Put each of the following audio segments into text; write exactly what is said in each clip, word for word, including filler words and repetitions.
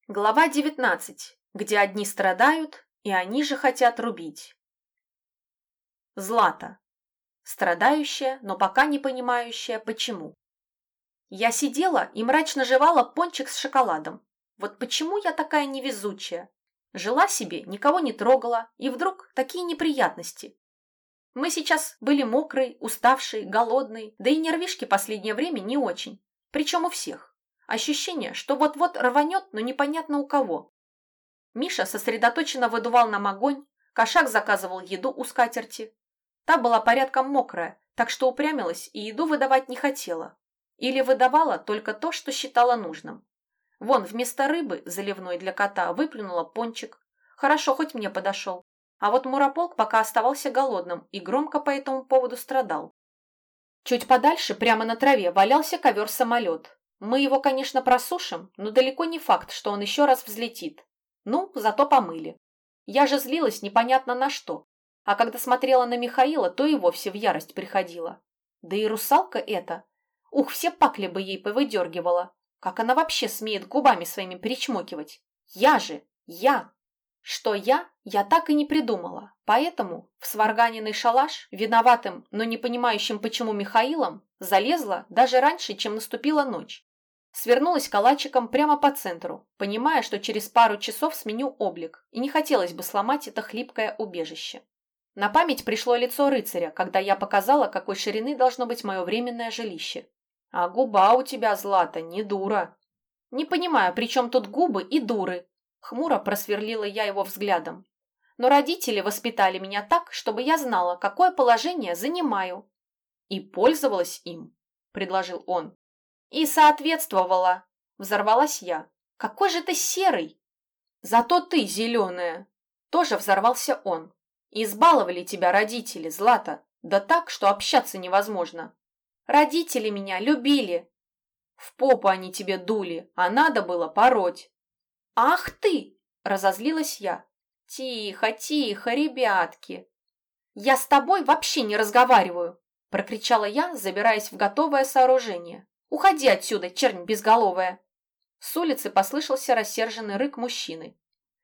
Глава девятнадцать, где одни страдают, и они же хотят рубить. Злата. Страдающая, но пока не понимающая, почему. Я сидела и мрачно жевала пончик с шоколадом. Вот почему я такая невезучая? Жила себе, никого не трогала, и вдруг такие неприятности. Мы сейчас были мокрые, уставшие, голодные, да и нервишки последнее время не очень. Причем у всех. Ощущение, что вот-вот рванет, но непонятно у кого. Миша сосредоточенно выдувал нам огонь, Кошак заказывал еду у скатерти. Та была порядком мокрая, так что упрямилась и еду выдавать не хотела. Или выдавала только то, что считала нужным. Вон, вместо рыбы, заливной для кота, выплюнула пончик. Хорошо, хоть мне подошел. А вот Мурополк пока оставался голодным и громко по этому поводу страдал. Чуть подальше, прямо на траве, валялся ковер-самолет. Мы его, конечно, просушим, но далеко не факт, что он еще раз взлетит. Ну, зато помыли. Я же злилась непонятно на что. А когда смотрела на Михаила, то и вовсе в ярость приходила. Да и русалка эта. Ух, все пакли бы ей повыдергивала. Как она вообще смеет губами своими перечмокивать? Я же, я. Что я, я так и не придумала. Поэтому в сварганенный шалаш, виноватым, но не понимающим почему Михаилом, залезла даже раньше, чем наступила ночь. Свернулась калачиком прямо по центру, понимая, что через пару часов сменю облик, и не хотелось бы сломать это хлипкое убежище. На память пришло лицо рыцаря, когда я показала, какой ширины должно быть мое временное жилище. А губа у тебя, Злата, не дура. Не понимаю, при чем тут губы и дуры. Хмуро просверлила я его взглядом. Но родители воспитали меня так, чтобы я знала, какое положение занимаю. И пользовалась им, предложил он. И соответствовала, взорвалась я. Какой же ты серый! Зато ты зеленая. Тоже взорвался он. Избаловали тебя родители, Злата, да так, что общаться невозможно. Родители меня любили. В попу они тебе дули, а надо было пороть. Ах ты! Разозлилась я. Тихо, тихо, ребятки. Я с тобой вообще не разговариваю, прокричала я, забираясь в готовое сооружение. «Уходи отсюда, чернь безголовая!» С улицы послышался рассерженный рык мужчины.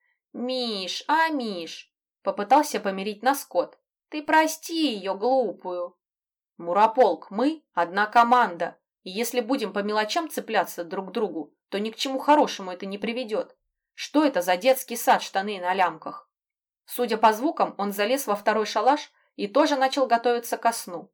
«Миш, а Миш!» — попытался помирить нас кот. «Ты прости ее, глупую!» «Мурополк, мы одна команда, и если будем по мелочам цепляться друг к другу, то ни к чему хорошему это не приведет. Что это за детский сад, штаны на лямках?» Судя по звукам, он залез во второй шалаш и тоже начал готовиться ко сну.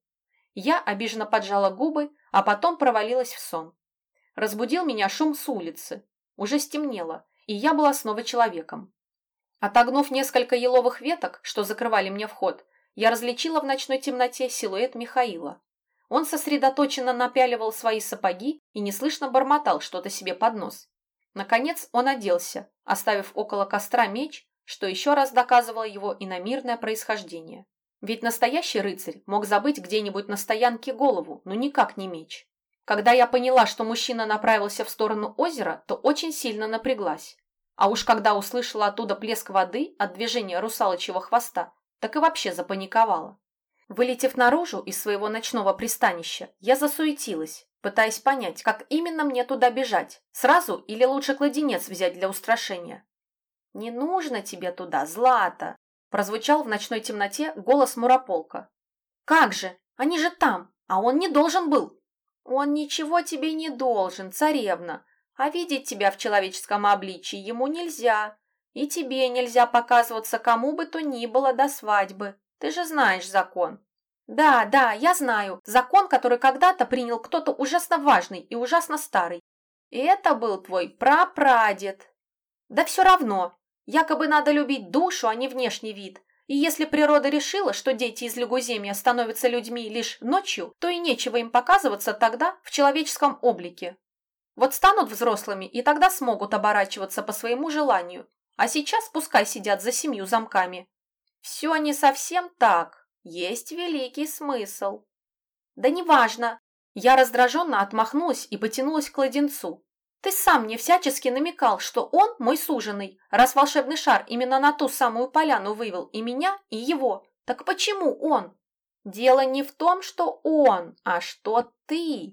Я обиженно поджала губы, а потом провалилась в сон. Разбудил меня шум с улицы. Уже стемнело, и я была снова человеком. Отогнув несколько еловых веток, что закрывали мне вход, я различила в ночной темноте силуэт Михаила. Он сосредоточенно напяливал свои сапоги и неслышно бормотал что-то себе под нос. Наконец он оделся, оставив около костра меч, что еще раз доказывало его иномирное происхождение. Ведь настоящий рыцарь мог забыть где-нибудь на стоянке голову, но никак не меч. Когда я поняла, что мужчина направился в сторону озера, то очень сильно напряглась. А уж когда услышала оттуда плеск воды от движения русалочьего хвоста, так и вообще запаниковала. Вылетев наружу из своего ночного пристанища, я засуетилась, пытаясь понять, как именно мне туда бежать, сразу или лучше кладенец взять для устрашения. «Не нужно тебе туда, Злата!» Прозвучал в ночной темноте голос Мурополка. «Как же? Они же там, а он не должен был!» «Он ничего тебе не должен, царевна, а видеть тебя в человеческом обличии ему нельзя, и тебе нельзя показываться кому бы то ни было до свадьбы. Ты же знаешь закон». «Да, да, я знаю, закон, который когда-то принял кто-то ужасно важный и ужасно старый. И это был твой прапрадед». «Да все равно. Якобы надо любить душу, а не внешний вид. И если природа решила, что дети из Лягуземья становятся людьми лишь ночью, то и нечего им показываться тогда в человеческом облике. Вот станут взрослыми и тогда смогут оборачиваться по своему желанию. А сейчас пускай сидят за семью замками». «Все не совсем так. Есть великий смысл». «Да неважно». Я раздраженно отмахнулась и потянулась к кладенцу. «Ты сам мне всячески намекал, что он мой суженый, раз волшебный шар именно на ту самую поляну вывел и меня, и его. Так почему он?» «Дело не в том, что он, а что ты.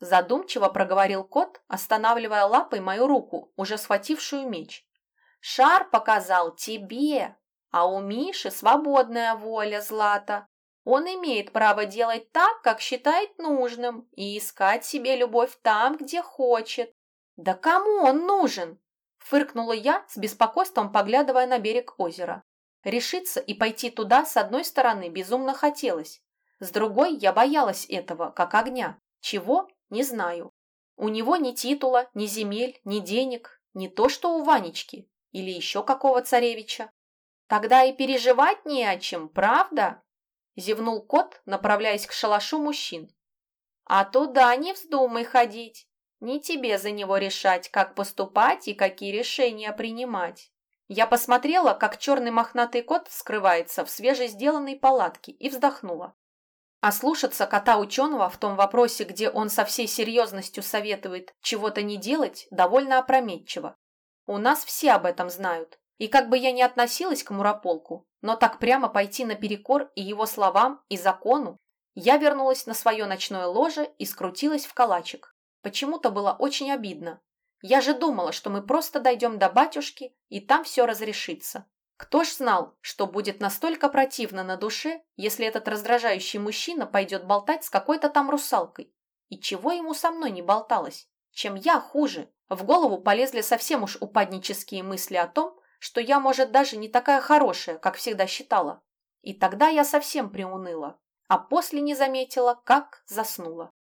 Задумчиво проговорил кот, останавливая лапой мою руку, уже схватившую меч. Шар показал тебе, а у Миши свободная воля, Злата. Он имеет право делать так, как считает нужным, и искать себе любовь там, где хочет. Да кому он нужен? Фыркнула я, с беспокойством поглядывая на берег озера. Решиться и пойти туда с одной стороны безумно хотелось. С другой я боялась этого, как огня. Чего? Не знаю. У него ни титула, ни земель, ни денег, не то что у Ванечки или еще какого царевича. Тогда и переживать не о чем, правда? Зевнул кот, направляясь к шалашу мужчин. А туда не вздумай ходить. Не тебе за него решать, как поступать и какие решения принимать. Я посмотрела, как черный мохнатый кот скрывается в свежесделанной палатке, и вздохнула. А слушаться кота-ученого в том вопросе, где он со всей серьезностью советует чего-то не делать, довольно опрометчиво. У нас все об этом знают. И как бы я ни относилась к Мурополку, но так прямо пойти наперекор и его словам, и закону, я вернулась на свое ночное ложе и скрутилась в калачик. Почему-то было очень обидно. Я же думала, что мы просто дойдем до батюшки, и там все разрешится. Кто ж знал, что будет настолько противно на душе, если этот раздражающий мужчина пойдет болтать с какой-то там русалкой? И чего ему со мной не болталось? Чем я хуже? В голову полезли совсем уж упаднические мысли о том, что я, может, даже не такая хорошая, как всегда считала. И тогда я совсем приуныла, а после не заметила, как заснула.